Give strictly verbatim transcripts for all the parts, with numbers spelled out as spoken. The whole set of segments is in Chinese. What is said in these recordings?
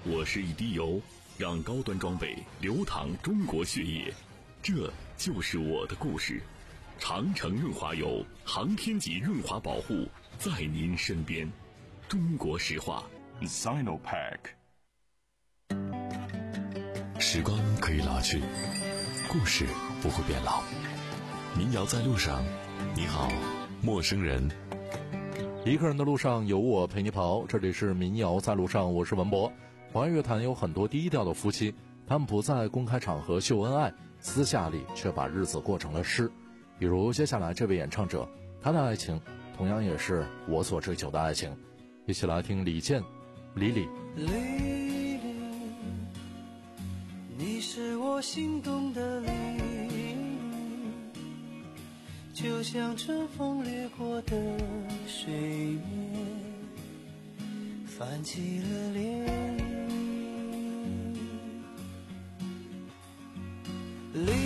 我是一滴油，让高端装备流淌中国血液，这就是我的故事。长城润滑油，航天级润滑保护，在您身边。中国石化 Sinopec。 时光可以老去，故事不会变老。民谣在路上，你好，陌生人。 一个人的路上有我陪你跑，这里是民谣在路上，我是文博。华语乐坛有很多低调的夫妻，他们不在公开场合秀恩爱，私下里却把日子过成了诗。比如接下来这位演唱者，他的爱情同样也是我所追求的爱情。一起来听李健，李李。 李李，你是我心动的李李，就像春风掠过的水面，泛起了涟漪。李李，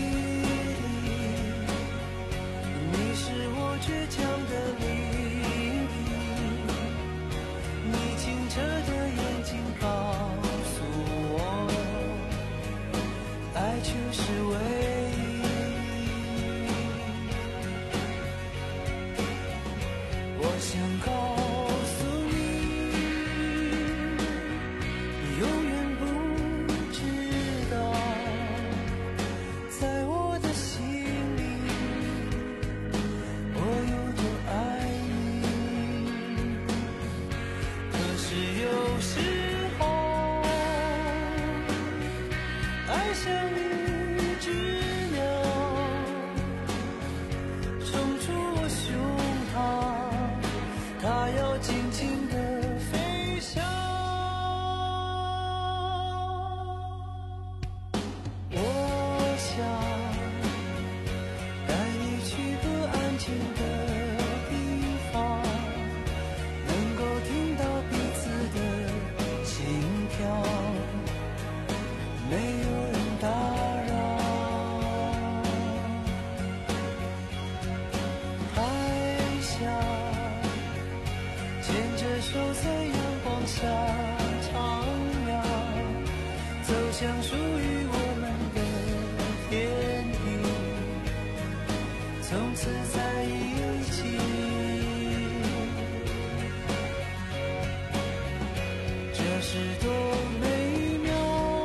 你是我倔强的李李，你清澈的眼睛告诉我，爱就是唯一。我想告诉你，你永远不知道，在我的心里，我有多爱你。可是有时候，爱像一只鸟，冲出我胸膛，它要尽情地飞翔。我想带你去个安静的地方，能够听到彼此的心跳，没有人打扰。还想牵着手在阳光下徜徉，走向属于我们的天地，从此在一起。这是多美妙，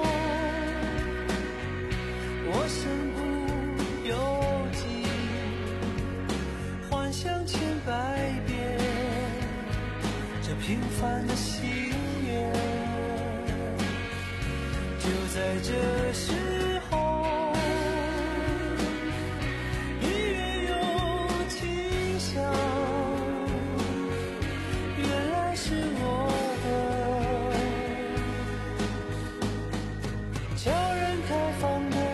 我身不由己，幻想千百遍这平凡的心愿。就在这时候，音乐有清香，原来是我的悄然开放的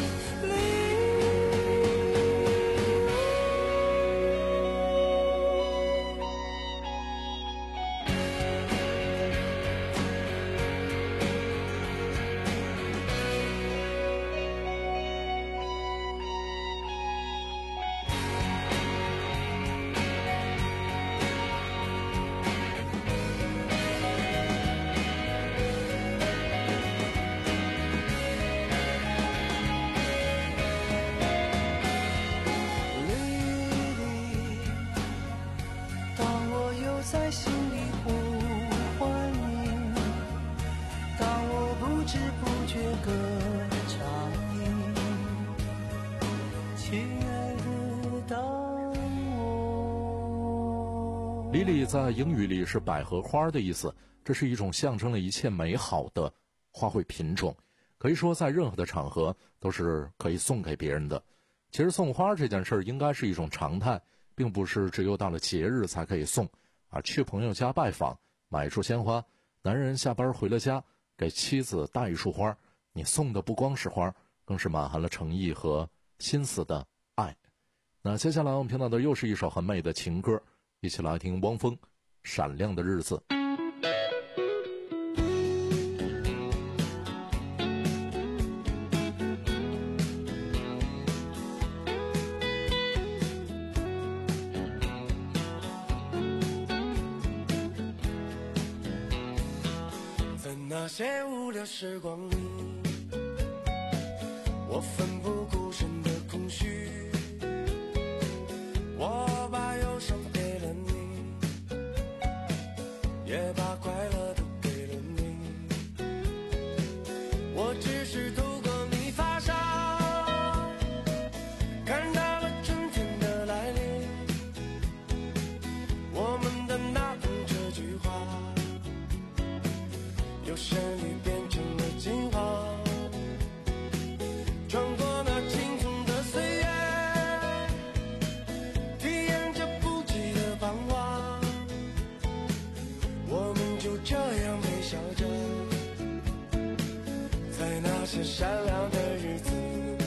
在心里呼唤你，当我不知不觉歌唱你，亲爱的当我。 李李在英语里是百合花的意思，这是一种象征了一切美好的花卉品种，可以说在任何的场合都是可以送给别人的。其实送花这件事儿应该是一种常态，并不是只有到了节日才可以送。啊，去朋友家拜访，买一束鲜花，男人下班回了家，给妻子带一束花，你送的不光是花，更是满含了诚意和心思的爱。那接下来我们听到的又是一首很美的情歌，一起来听汪峰《闪亮的日子》。 怎那些无聊时光里，我奋不顾身的空虚，我把忧伤给了你，也把快乐都给了你。我只是透过你发梢，看到了春天的来临。我们的那封这句话，由旋律变成了情话，穿过那青葱的岁月，体验着不羁的繁华。我们就这样微笑着，在那些闪亮的日子。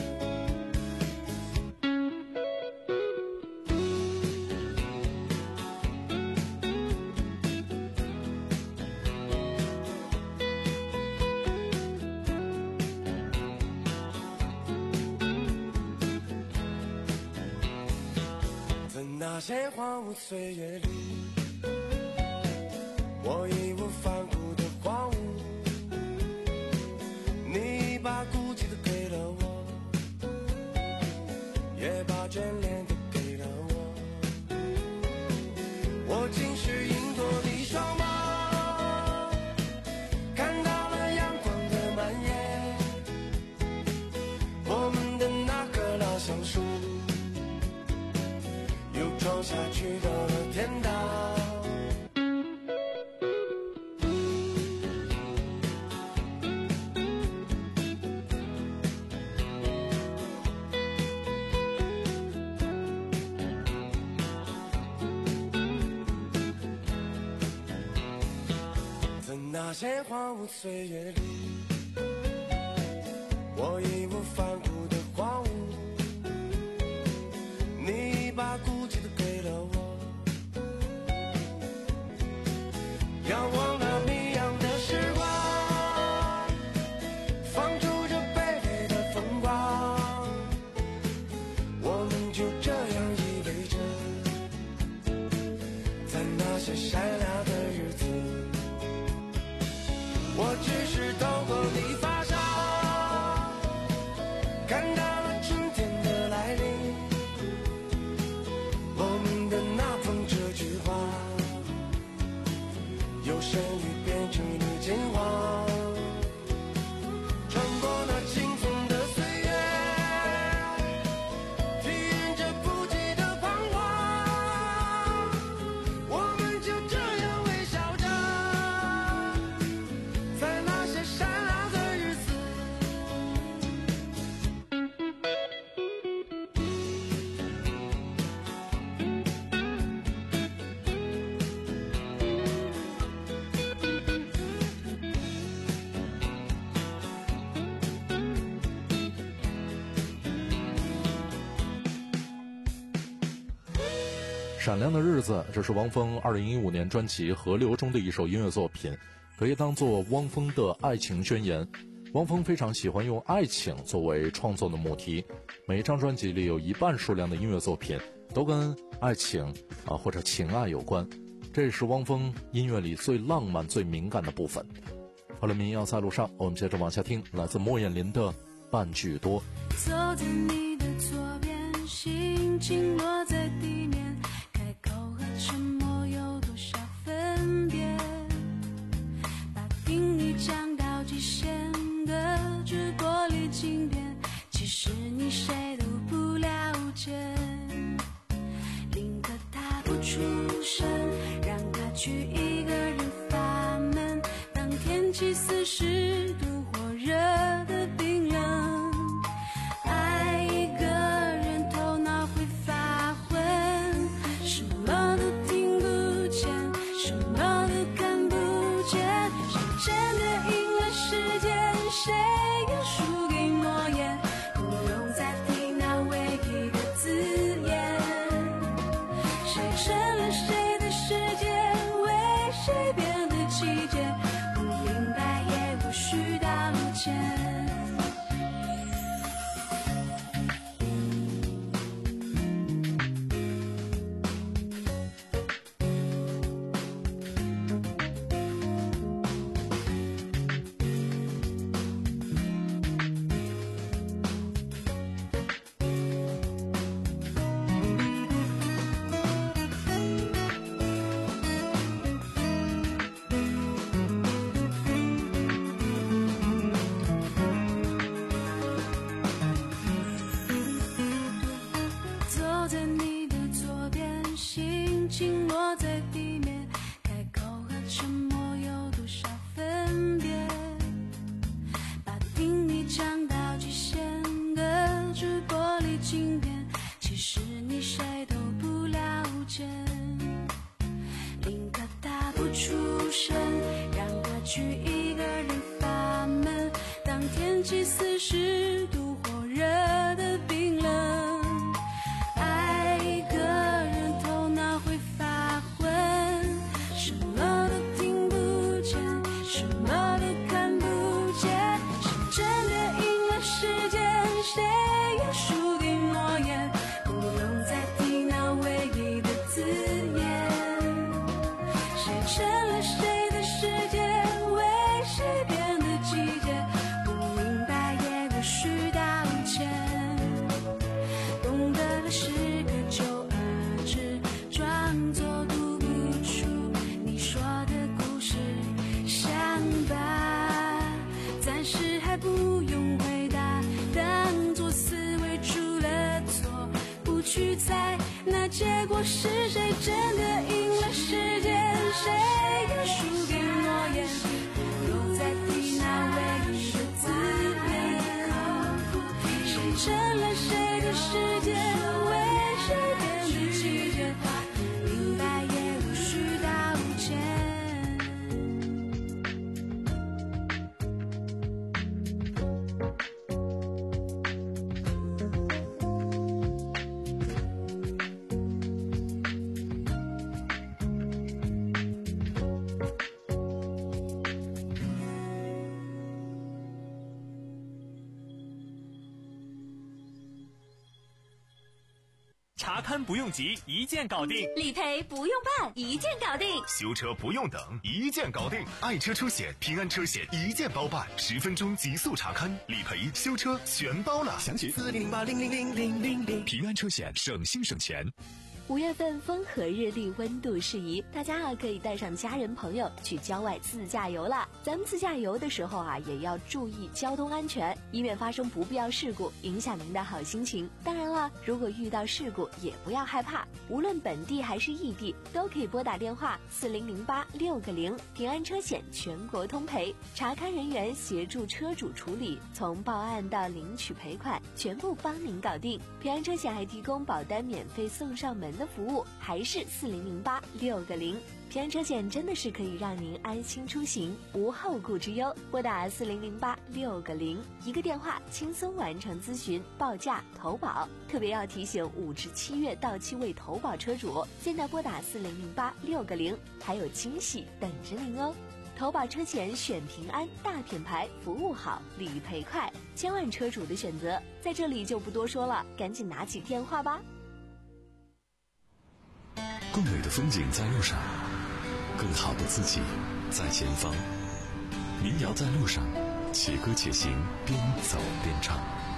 那些荒芜岁月里，我义无反顾的荒芜，你把孤寂的给了我，也把眷恋的给了我。我竟是迎着你双眸，看到了阳光的蔓延，我们的那棵老橡树撞下去到了天堂。在那些荒芜岁月里，我义无反顾的荒芜，你把孤寂的给了我，仰望那迷样的时光，放逐着卑微的风光。我们就这样依偎着，在那些闪亮的日子。我只是透过你发梢，看到了春天的来临。我们的那封这句话，由旋律变成了情话，穿过那青葱的岁月，体验着不羁的彷徨。我们就这样微笑着，在那些闪亮的日子。 闪亮的日子，这是汪峰二零一五年专辑《河流》中的一首音乐作品，可以当作汪峰的爱情宣言。汪峰非常喜欢用爱情作为创作的母题，每一张专辑里有一半数量的音乐作品都跟爱情啊或者情爱有关，这也是汪峰音乐里最浪漫最敏感的部分。好了，民谣在路上，我们接着往下听，来自莫艳琳的《半句多》。 走在你的左边，心情落在地面，开口和沉默有多少分别？把定义降到极限，隔着玻璃镜片，其实你谁都不了解。宁可他不出声，让他去一个人发闷，当天气四十度或热的冰冷，爱一个人头脑会发昏，什么都听不见，什么都看不见，谁真的赢了时间，谁又输给诺言，不用再提那唯一的字眼，谁成了谁的世界，为谁变得季节，不明白也不去一个人发闷，当天气四十度或热的冰冷，爱一个人头脑会发昏，什么都听不见，什么都看不见，谁真的赢了时间，谁又输给诺言，不用再提那唯一的字眼，谁成了谁的世界，为谁变得季节，不明白也无需道歉，懂得了是个就二字，装作读不出你说的故事，想吧，暂时还不用回答，当作思维出了错，不去猜那结果是谁真的赢了时间，谁又输给诺言，不用再提那唯一的字眼，谁成了谁的世界，为谁变得季节，明白也无需道歉。 查勘不用急，一键搞定； 理赔不用办，一键搞定； 修车不用等，一键搞定。爱车车险、平安车险一键包办，十分钟极速查勘、理赔、修车全包了。详情四零零八零零零零零零。平安车险，省心省钱。 五月份风和日丽，温度适宜，大家啊可以带上家人朋友去郊外自驾游了。咱们自驾游的时候啊，也要注意交通安全，以免发生不必要事故，影响您的好心情。当然了，如果遇到事故也不要害怕，无论本地还是异地，都可以拨打电话四零零八六个零，平安车险全国通赔，查勘人员协助车主处理，从报案到领取赔款，全部帮您搞定。平安车险还提供保单免费送上门的服务，还是四零零八六个零。平安车险真的是可以让您安心出行，无后顾之忧。拨打四零零八六个零，一个电话轻松完成咨询、报价、投保。特别要提醒五至七月到期未投保车主，现在拨打四零零八六个零，还有惊喜等着您哦。投保车险选平安，大品牌，服务好，理赔快，千万车主的选择，在这里就不多说了，赶紧拿起电话吧。 更美的风景在路上，更好的自己在前方。民谣在路上，且歌且行，边走边唱。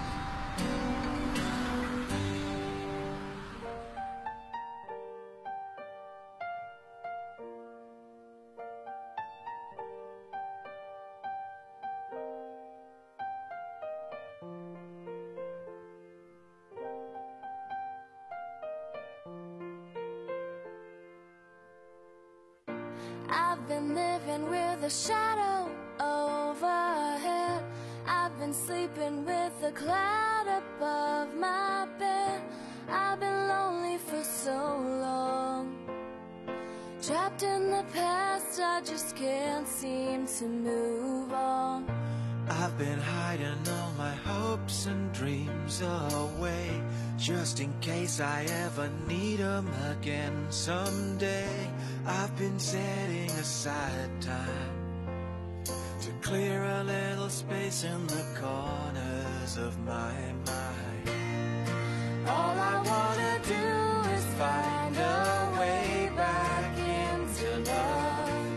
I've been living with a shadow overhead. I've been sleeping with a cloud above my bed. I've been lonely for so long, trapped in the past, I just can't seem to move on. I've been hiding all my hopes and dreams away, just in case I ever need them again someday. I've been setting aside time to clear a little space in the corners of my mind. All I wanna do is find a way back into love.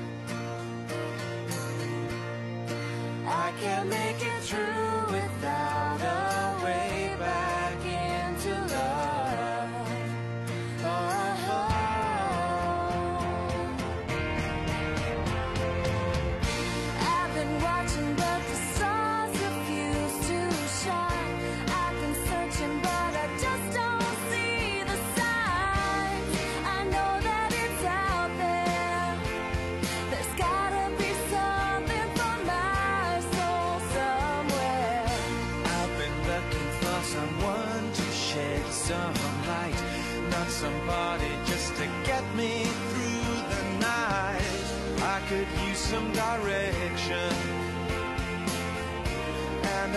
I can't make it through without a way back into love. Oh, oh. I've been watching but the stars refuse to shine. I've been searching but I just don't see the signs. I know that it's out there. There's gotta be something for my soul somewhere. I've been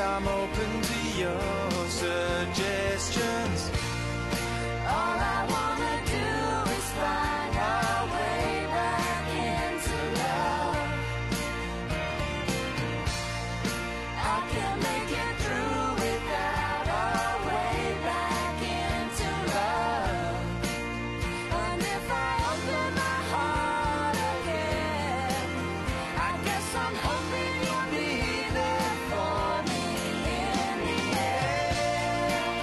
I'm open to your suggestions. All I wanna do is find our way back into love. I can't make it through without our way back into love. And if I open my heart again, I guess I'm hoping you'll be there for me in the end.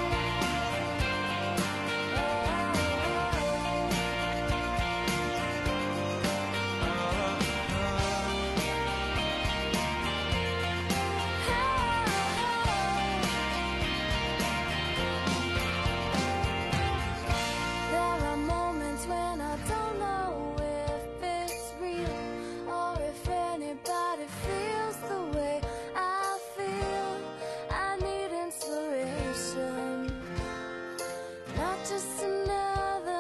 There are moments when I don't know if it's real or if anybody feels the way I feel. I need inspiration, not just another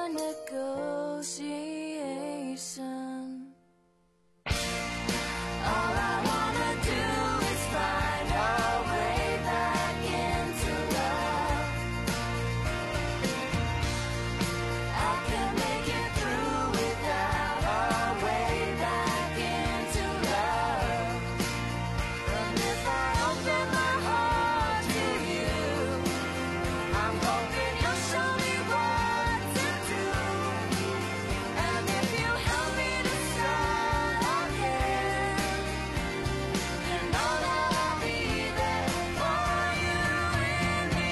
negotiation. All I wanna do is find our way back into love. I can't make it through without our way back into love. And if I open my heart to you, I'm hoping you'll show me what to do. And if you help me to start again, you know that I'll be there for you in the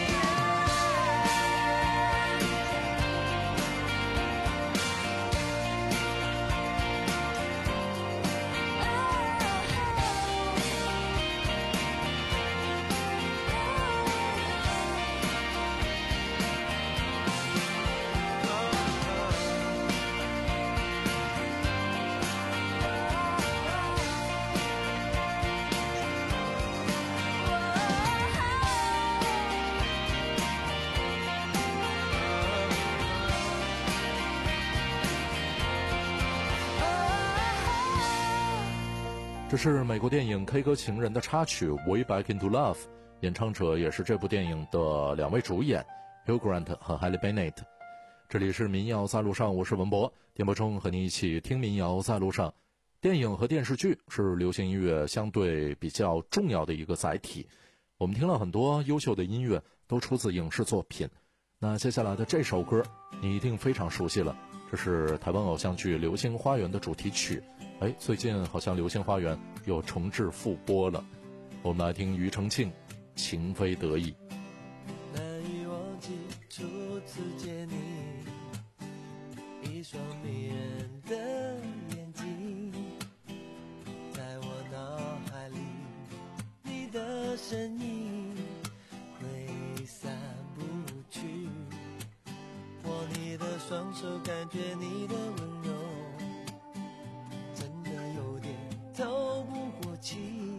end. 这是美国电影《K 歌情人》的插曲《Way Back into Love》，演唱者也是这部电影的两位主演 Hugh Grant 和 Halle Bennett。这里是民谣在路上，我是文博，电波中和你一起听民谣在路上。电影和电视剧是流行音乐相对比较重要的一个载体，我们听了很多优秀的音乐都出自影视作品。那接下来的这首歌你一定非常熟悉了，这是台湾偶像剧《流星花园》的主题曲。哎，最近好像《流星花园》又重置复播了，我们来听庾澄庆《情非得已》。 难以忘记初次见你，一双迷人的眼睛，在我脑海里，你的身影挥散不去。握你的双手，感觉你的温柔，真的有点透不过气。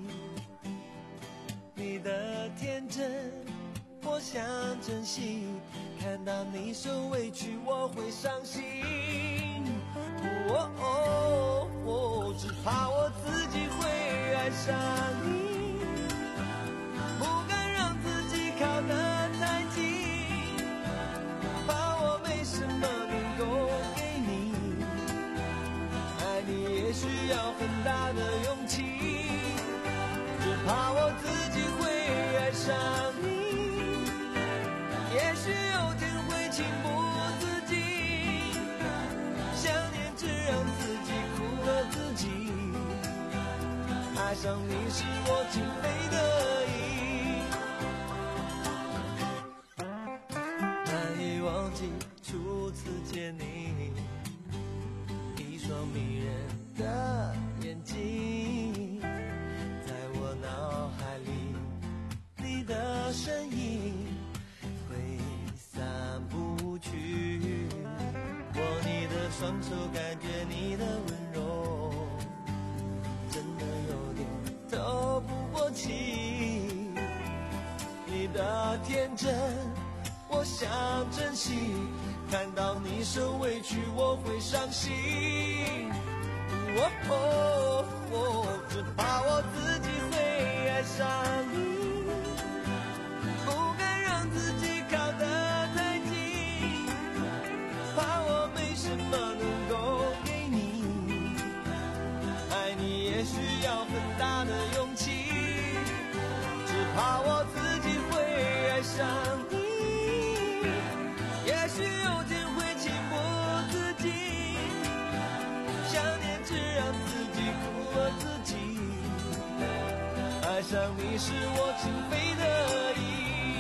你的天真我想珍惜，看到你受委屈我会伤心。哦哦哦，只怕我自己会爱上你，不敢让自己靠得太近，怕我没什么能够给你，爱你也需要很大的勇气，只怕我自己会爱上你，也许有天会情不自禁，想念只让自己苦了自己，爱上你是我情非得已。难以忘记初次见你，一双迷人的眼睛，在我脑海里，你的身影挥散不去，握你的双手，感觉你的温柔，真的有点透不过气。你的天真我想珍惜，看到你受委屈我会伤心。哦哦哦，只怕我自己会爱上你， 上你，也许有天会情不自禁，想念只让自己苦了自己，爱上你是我情非得已。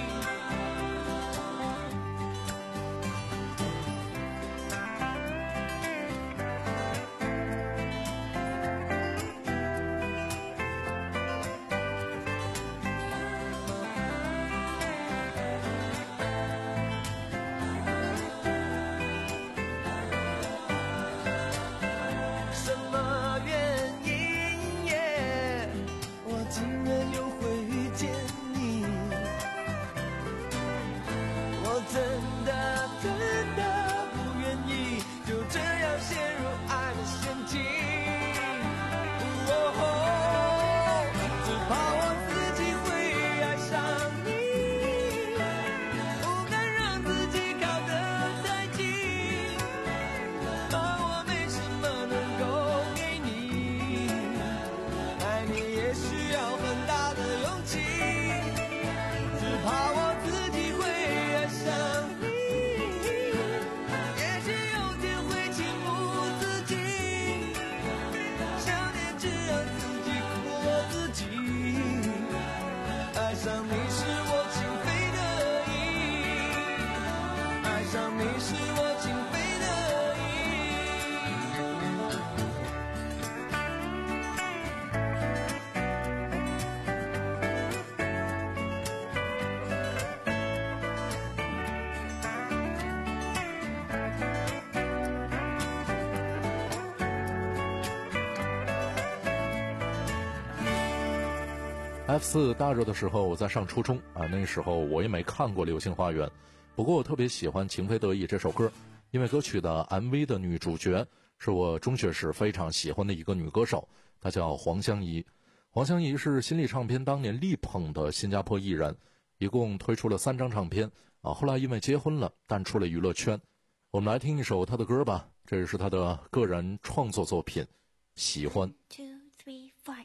F 四 大热的时候，我在上初中啊，那时候我也没看过《流星花园》，不过我特别喜欢《情非得已》这首歌，因为歌曲的 M V 的女主角是我中学时非常喜欢的一个女歌手，她叫黄湘怡。黄湘怡是新力唱片当年力捧的新加坡艺人，一共推出了三张唱片啊，后来因为结婚了淡出了娱乐圈。我们来听一首她的歌吧，这也是她的个人创作作品《喜欢》。 Two, three, four.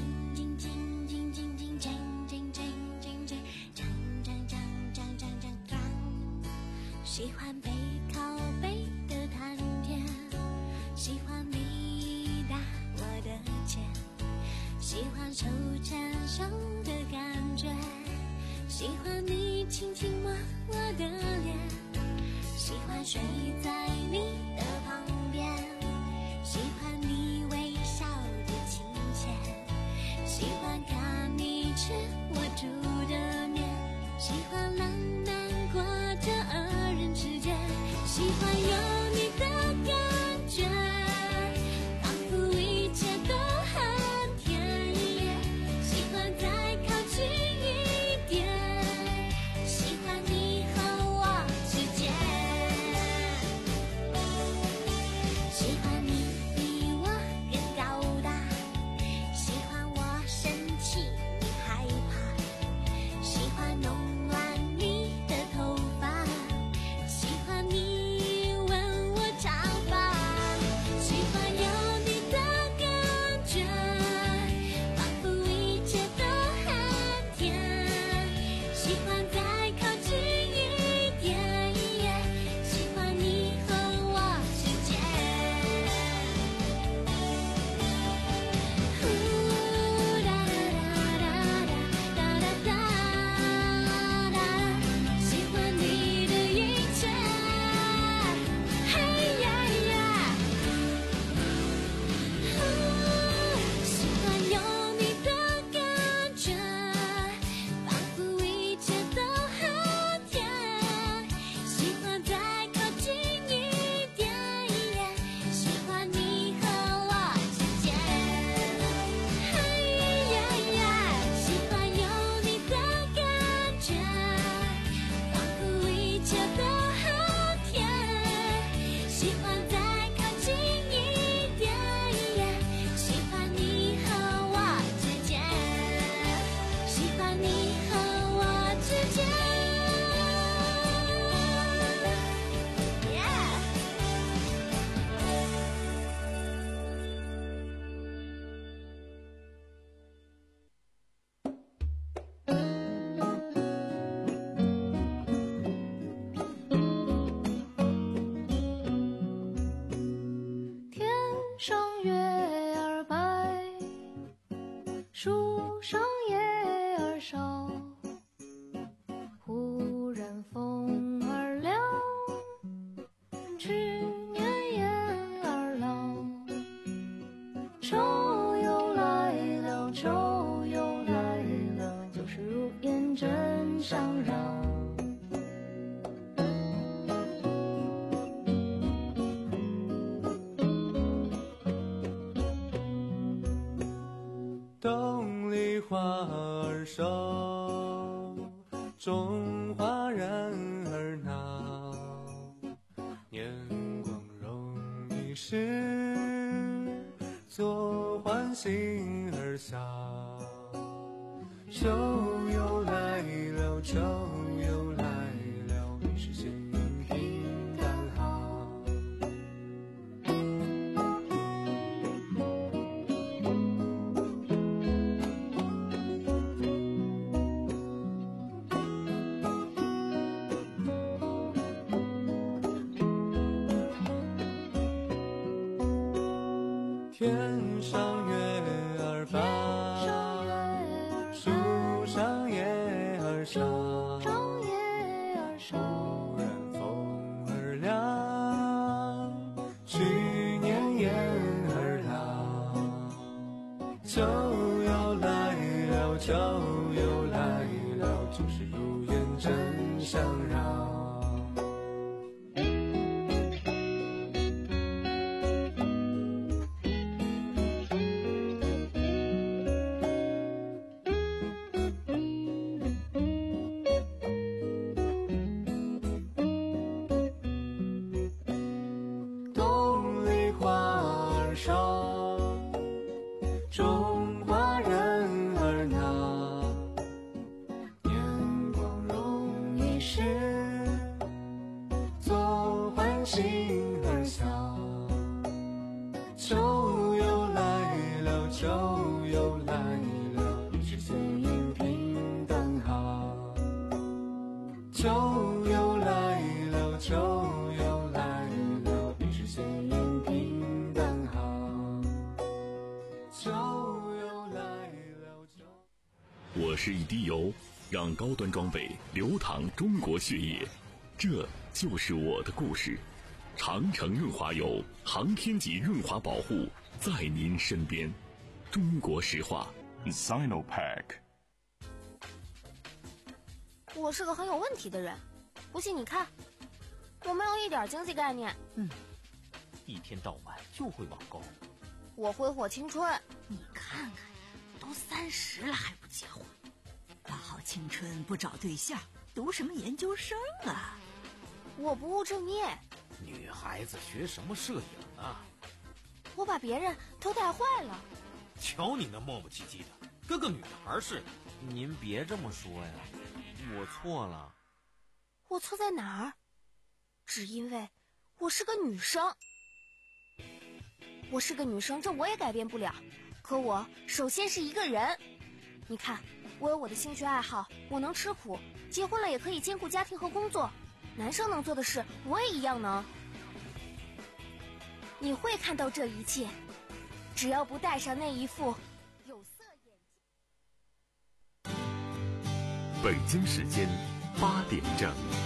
喜欢背靠背的谈天，喜欢你搭我的肩，喜欢手牵手的感觉，喜欢你轻轻摸我的脸，喜欢睡在你的旁边，喜欢你微笑的亲切，喜欢看你吃我煮的面，喜欢懒懒过着二人世界，喜欢有你的感觉，仿佛一切都很甜蜜，喜欢再靠近一点，喜欢你和我之间，喜欢你比我更高大，喜欢我生气你害怕，喜欢弄乱你树上叶儿少，忽然风儿凉，去年燕儿老。秋又来了，秋又来了，就是如烟阵上绕。 洞里花儿少，种花人儿闹。年光容易逝，做欢心儿笑。秋又来了，秋又来了，于是闲云平淡好。天上月儿发，树上叶儿少。忽然风儿凉，去年燕儿老。秋又来了，秋又来了，就是如烟阵上绕。洞里花儿少，种花人儿闹。年光容易逝，做欢心儿笑。秋又来了，秋又来了，于是闲云平淡好。秋又来了，秋又来了，于是闲云平淡好。秋又来了，秋。 我是一滴油，让高端装备流淌中国血液，这就是我的故事。长城润滑油，航天级润滑保护，在您身边。中国石化 Sinopec。 我是个很有问题的人，不信你看，我没有一点经济概念。 嗯，一天到晚就会网购。 我挥霍青春。 你看看，都三十了还不结婚，大好青春不找对象，读什么研究生啊？ 我不务正业。 女孩子学什么摄影啊？ 我把别人都带坏了。 瞧你那磨磨唧唧的，跟个女孩似的。 您别这么说呀，我错了。 我错在哪儿？只因为我是个女生。我是个女生，这我也改变不了。可我首先是一个人。你看，我有我的兴趣爱好，我能吃苦，结婚了也可以兼顾家庭和工作。男生能做的事，我也一样能。你会看到这一切，只要不戴上那一副有色眼镜。 北京时间八点整。